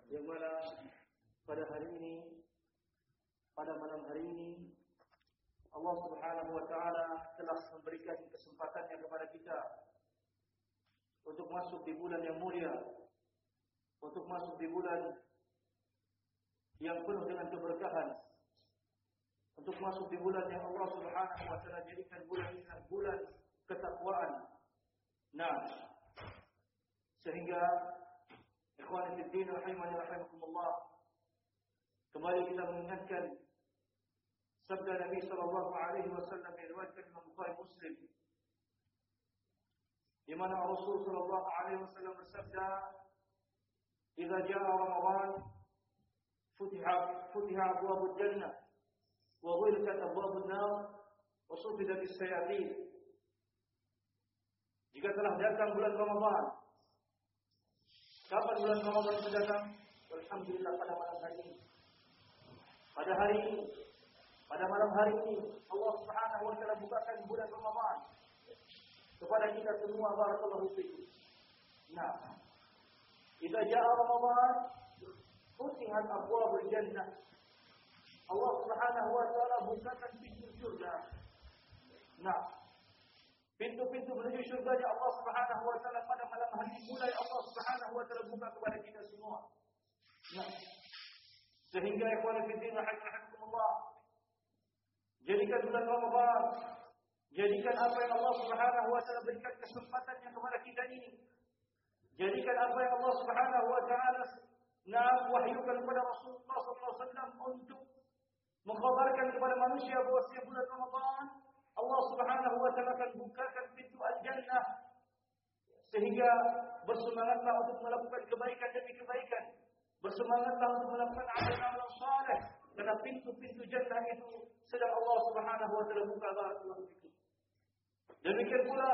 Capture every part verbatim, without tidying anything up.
yang mana pada hari ini, pada malam hari ini Allah Subhanahu wa taala telah memberikan kesempatannya kepada kita untuk masuk di bulan yang mulia, untuk masuk di bulan yang penuh dengan keberkahan, untuk masuk di bulan yang Allah Subhanahu wa taala jadikan bulan ini bulan ketakwaan. Nah, sehingga ikhwani fid din rahimani rahimakumullah, kembali kita mengingatkan sabda Nabi sallallahu alaihi wasallam yang diriwayatkan Imam Bukhari Muslim, di mana Rasul sallallahu alaihi wasallam bersabda, "Idza jaa Ramadan, futiha futiha abwabul jannah wa ghulqat abwabun nar wa sufidat as-sayatin." Jika telah datang bulan Ramadan, kapan bulan Ramadan itu datang? Alhamdulillah pada malam hari ini. Pada hari ini, pada malam hari ini Allah Subhanahu wa taala bukakan bulan Ramadan kepada kita semua, barakallahu fikum. Nah, idza jaa Ramadan, futihat abwabul jannah. Allah Subhanahu wa taala bukakan pintu surga. Nah, pintu-pintu menuju surga Allah Subhanahu wa taala pada malam hari ini mulai Allah Subhanahu wa taala buka kepada kita semua. Nah, sehingga ikhwan fillah rahimakumullah, jadikan bulan Ramadan, jadikan apa yang Allah Subhanahu wa taala berikan kesempatannya kepada kita ini, jadikan apa yang Allah Subhanahu wa taala nah wahyukan kepada Rasulullah sallallahu alaihi wasallam untuk mengkhabarkan kepada manusia bahawa setiap bulan Ramadan Allah Subhanahu wa taala akan bukakan pintu al-jannah, sehingga bersemangatlah untuk melakukan kebaikan demi kebaikan, bersemangatlah untuk melakukan amalan-amalan saleh, karena pintu-pintu jannah itu sedang Allah Subhanahu wa taala buka. Barakallahu fikum. Demikian pula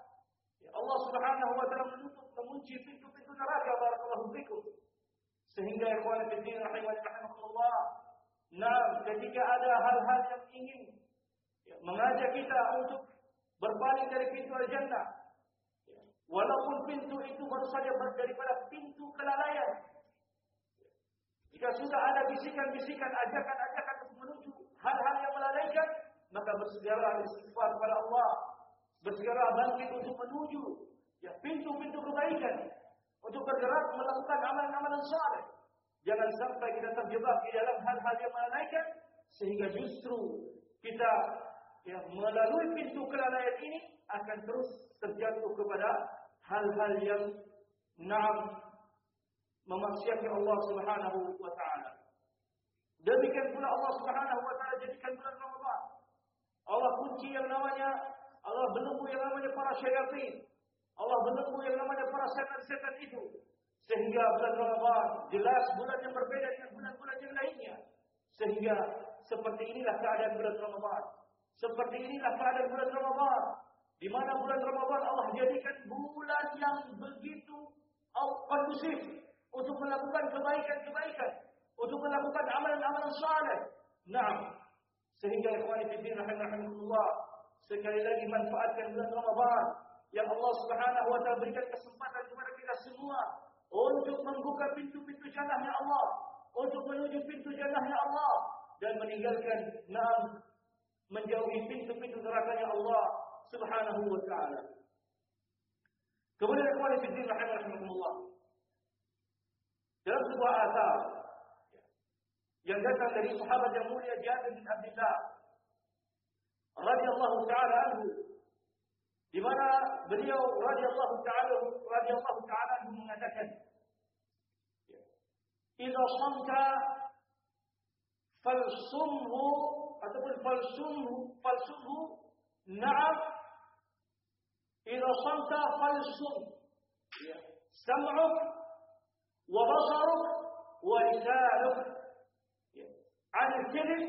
ya Allah Subhanahu wa taala menutup, mengunci pintu-pintu neraka. Barakallahu fikum. Sehingga ikhwan fillah rahimani rahimakumullah, nah ketika ada hal-hal yang ingin ya, mengajak kita untuk berpaling dari pintu al-jannah, ya, walaupun pintu itu baru saja daripada pintu kelalaian, ya, jika sudah ada bisikan-bisikan, ajakan-ajakan untuk menuju hal-hal yang melalaikan, maka bersegera istighfar kepada Allah, bersegera bangkit untuk menuju ya pintu-pintu kebaikan, untuk bergerak melakukan amalan-amalan saleh. Jangan sampai kita terjebak di dalam hal-hal yang melalaikan, sehingga justru kita yang melalui pintu kelalaian ini akan terus terjatuh kepada hal-hal yang na'am memaksiati Allah Subhanahu wa taala. Demikian pula Allah Subhanahu wa taala jadikan bulan Ramadan, Allah kunci yang namanya, Allah belenggu yang namanya para syaitan, Allah belenggu yang namanya para setan-setan itu, sehingga bulan Ramadan jelas bulan yang berbeda dengan bulan-bulan yang lainnya. Sehingga seperti inilah keadaan bulan Ramadan. Seperti inilah keadaan bulan Ramadan, di mana bulan Ramadan Allah jadikan bulan yang begitu kondusif untuk melakukan kebaikan-kebaikan, untuk melakukan amalan-amalan saleh. Nah, sehingga ikhwani fillah rahimakumullah, sekali lagi manfaatkan bulan Ramadan yang Allah Subhanahu wa taala berikan kesempatan kepada kita semua untuk membuka pintu-pintu jannahnya Allah, untuk menuju pintu jannahnya Allah, dan meninggalkan enam menjauhi pintu-pintu nerakanya Allah Subhanahu wa taala. Kemudian ikhwan fillah rahimakumullah, dalam sebuah athar yang datang dari sahabat yang mulia Jabir bin Abdullah radhiyallahu taala anhu, di mana beliau radhiyallahu taala radhiyallahu taala anhu mengatakan, "Idza shamta falsumhu ataupun falsumhu falsumhu na'am idza shamta falsum ya sam'uk wa basaruk wa lisanuk ya 'an al-kadhib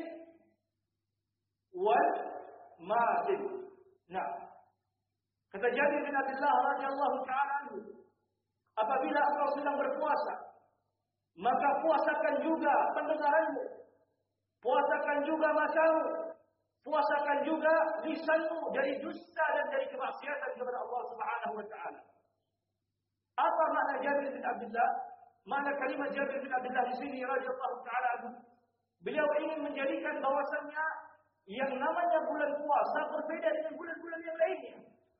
wal ma'til." Nah, kata Jabir bin Abdullah radhiyallahu taala anhu, apabila engkau sedang berpuasa, maka puasakan juga pendengaranmu, puasakan juga matamu, puasakan juga lisanmu dari dusta dan dari kemaksiatan kepada Allah Subhanahu wa taala. Apa makna Jabir bin Abdullah? Mana kalimat Jabir bin Abdullah di sini radhiyallahu taala anhu. Beliau ingin menjadikan bahwasannya yang namanya bulan puasa berbeda dengan bulan-bulan yang lainnya.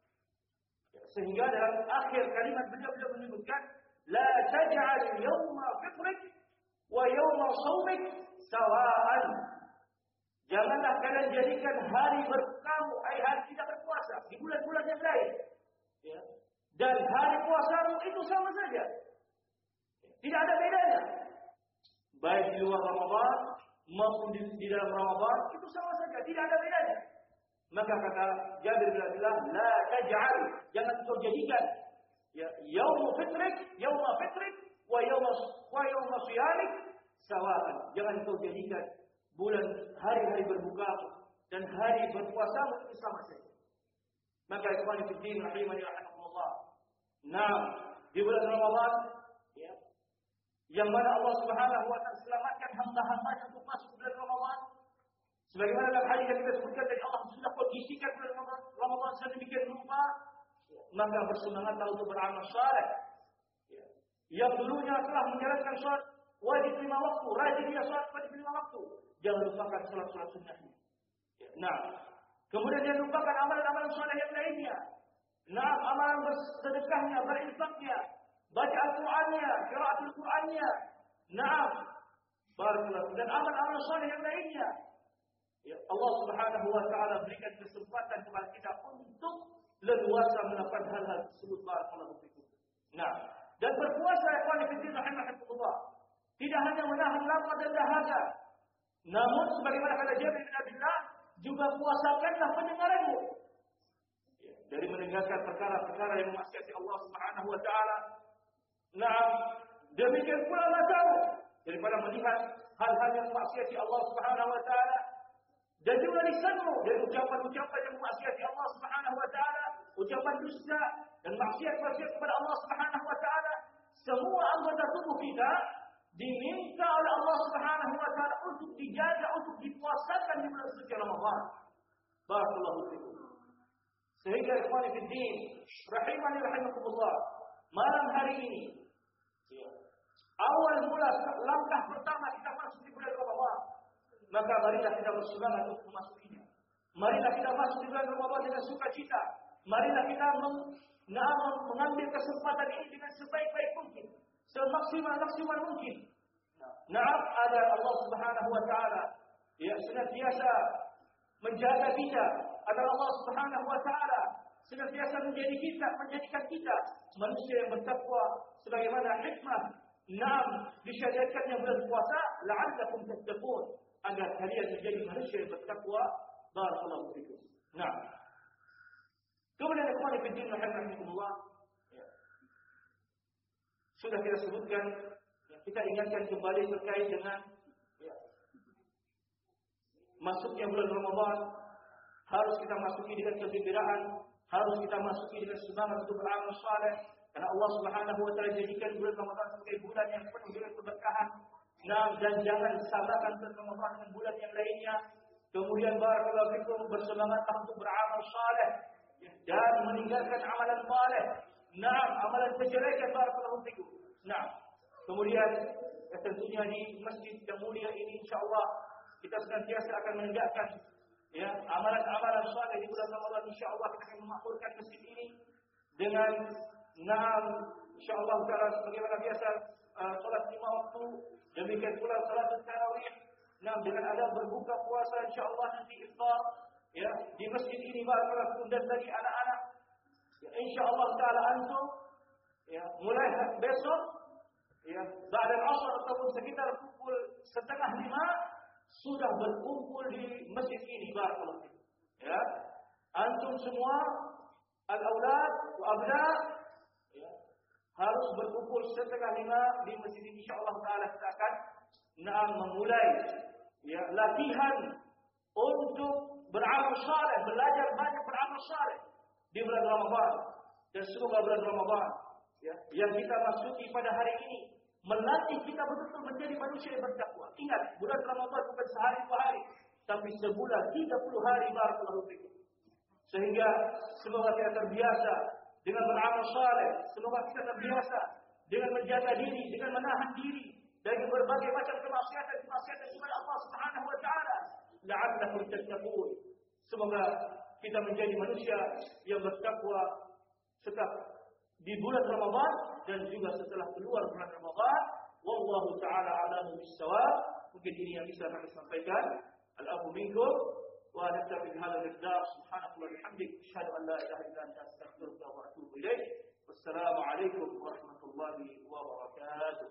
Sehingga dalam akhir kalimat beliau beliau menyebutkan la taj'al yawma fitrik wa yawma shaumik sawa'an. Janganlah kalian jadikan hari berbukamu, ai hari tidak berpuasa di bulan-bulan yang lain. Ya. Dan hari puasamu itu sama saja. Tidak ada bedanya. Baik di luar Ramadan maupun di, di dalam Ramadan itu sama saja, tidak ada bedanya. Maka kata Jabir bin Abdullah, la taj'al, jangan kau jadikan ya yaum fitrik, yaum fitrik wa yaum wa yaum siyamik sawa'an. Jangan kau jadikan bulan hari-hari berbuka dan hari berpuasa itu sama saja. Maka ikhwan fillah rahimani rahimakumullah. Nah, di bulan Ramadan ya, yang mana Allah Subhanahu wa taala selamatkan hamba-hambanya untuk masuk bulan Ramadan. Sebagaimana dalam hadis yang kita sebutkan dari Allah sudah kondisikan bulan Ramadan, Ramadan sedemikian rupa, maka bersemangatlah untuk beramal saleh. Ya. Yang dulunya telah menjalankan salat wajib lima waktu, rajin dia salat wajib lima waktu. Jangan lupakan salat-salat sunnahnya. Ya. Nah, kemudian jangan lupakan amalan-amalan saleh yang lainnya. Nah, amalan bersedekahnya, berinfaknya, baca Al-Qur'annya, qiraatul Qur'annya. Nah, barakallahu dan amal-amal saleh yang lainnya. Ya, Allah Subhanahu wa taala berikan kesempatan kepada kita untuk leluasa melakukan hal-hal tersebut. Barakallahu fikum. Nah, dan berpuasa ikhwan fillah rahimahullah tidak hanya menahan lapar dan dahaga, namun sebagaimana kata Jabir bin Abdullah, juga puasakanlah pendengaranmu. Ya, dari mendengarkan perkara-perkara yang memaksiati Allah Subhanahu wa taala. Nah, demikian pula matamu daripada melihat hal-hal yang memaksiati Allah Subhanahu wa taala. Dan juga lisanmu dari ucapan-ucapan yang memaksiati Allah Subhanahu wa taala, ucapan dusta dan maksiat-maksiat kepada Allah Subhanahu wa taala. Semua anggota tubuh kita diminta oleh Allah Subhanahu wa taala untuk dijaga, untuk dipuasakan di bulan suci Ramadan. Barakallahu fikum. Sehingga ikhwan fillah rahimani rahimakumullah, malam hari ini ya, awal mula langkah pertama kita masuk di bulan Ramadan, maka marilah kita bersemangat untuk memasukinya. Marilah kita masuk di bulan Ramadan dengan sukacita. Marilah kita meng, nah, mengambil kesempatan ini dengan sebaik-baik mungkin, semaksimal-maksimal mungkin. Nah, ada Allah Subhanahu wa taala yang senantiasa menjaga kita. Ada Allah Subhanahu wa taala senantiasa menjadi kita, menjadikan kita manusia yang bertakwa sebagaimana hikmah enam disyariatkannya bulan puasa, la'allakum tattaqun, agar kalian menjadi manusia yang bertakwa. Barakallahu fikum. Nah, kemudian ikhwan fillah rahimakumullah, ya, sudah kita sebutkan, ya, kita ingatkan kembali terkait dengan ya, masuknya bulan Ramadan. Harus kita masuki dengan kegembiraan, harus kita masuki dengan semangat untuk beramal saleh, karena Allah Subhanahu wa taala jadikan bulan Ramadan sebagai bulan yang penuh dengan keberkahan. Nah, dan jangan samakan bulan Ramadan dengan bulan yang lainnya. Kemudian barakallahu fikum, bersemangatlah untuk beramal saleh dan meninggalkan amalan saleh. Nah, amalan kejelekan, barakallahu fikum. Nah, kemudian ya, tentunya di masjid yang mulia ini insyaallah kita senantiasa akan menegakkan ya amalan-amalan saleh di bulan Ramadan. Insyaallah kita akan memakmurkan masjid ini dengan enam insyaallah taala sebagaimana biasa uh, salat lima waktu, demikian pula salat tarawih. Nah, dengan ada berbuka puasa insyaallah nanti iftar ya di masjid ini barakallahu dan dari anak-anak ya, insyaallah taala antum ya mulai besok ya ba'da al-'asr ataupun sekitar pukul setengah lima sudah berkumpul di masjid ini barakallahu ya. Antum semua al-aulad wa abna ya harus berkumpul setengah lima di masjid ini insyaallah taala. Kita akan nah memulai ya latihan untuk beramal saleh, belajar banyak beramal saleh di bulan Ramadan. Dan semoga bulan Ramadan ya yang kita masuki pada hari ini melatih kita betul-betul menjadi manusia yang bertakwa. Ingat, bulan Ramadan bukan sehari dua hari, tapi sebulan tiga puluh hari barakallahu fikum. Sehingga semoga kita terbiasa dengan beramal saleh, semoga kita terbiasa dengan menjaga diri, dengan menahan berbagai macam kemaksiatan-kemaksiatan kepada Allah Subhanahu wa taala. La'allakum tattaqun. Semoga kita menjadi manusia yang bertakwa setelah di bulan Ramadan dan juga setelah keluar bulan Ramadan. Wallahu taala a'lamu bis-shawab. Mungkin ini yang bisa kami sampaikan. Al-afu minkum wa naktafi bihadzal miqdar. Subhanaka wa bihamdik asyhadu an la ilaha illa anta astaghfiruka wa atubu ilaik. Wassalamu alaikum warahmatullahi wabarakatuh.